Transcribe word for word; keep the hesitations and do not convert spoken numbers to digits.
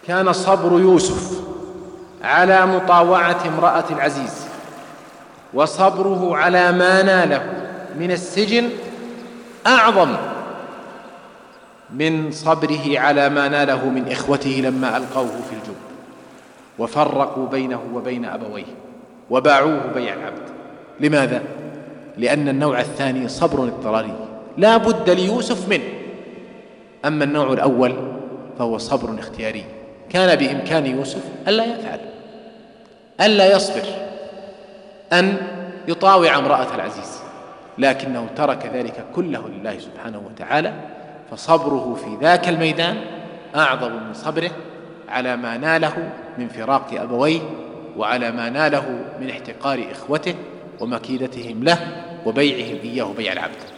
كان صبر يوسف على مطاوعة امرأة العزيز وصبره على ما ناله من السجن أعظم من صبره على ما ناله من إخوته لما ألقوه في الجب وفرقوا بينه وبين أبويه وباعوه بيع العبد. لماذا؟ لأن النوع الثاني صبر اضطراري لا بد ليوسف منه، أما النوع الأول فهو صبر اختياري. كان بإمكان يوسف ألا يفعل، ألا يصبر، أن يطاوع امرأة العزيز، لكنه ترك ذلك كله لله سبحانه وتعالى، فصبره في ذاك الميدان أعظم من صبره على ما ناله من فراق أبويه وعلى ما ناله من احتقار إخوته ومكيدتهم له وبيعهم إياه بيع العبد.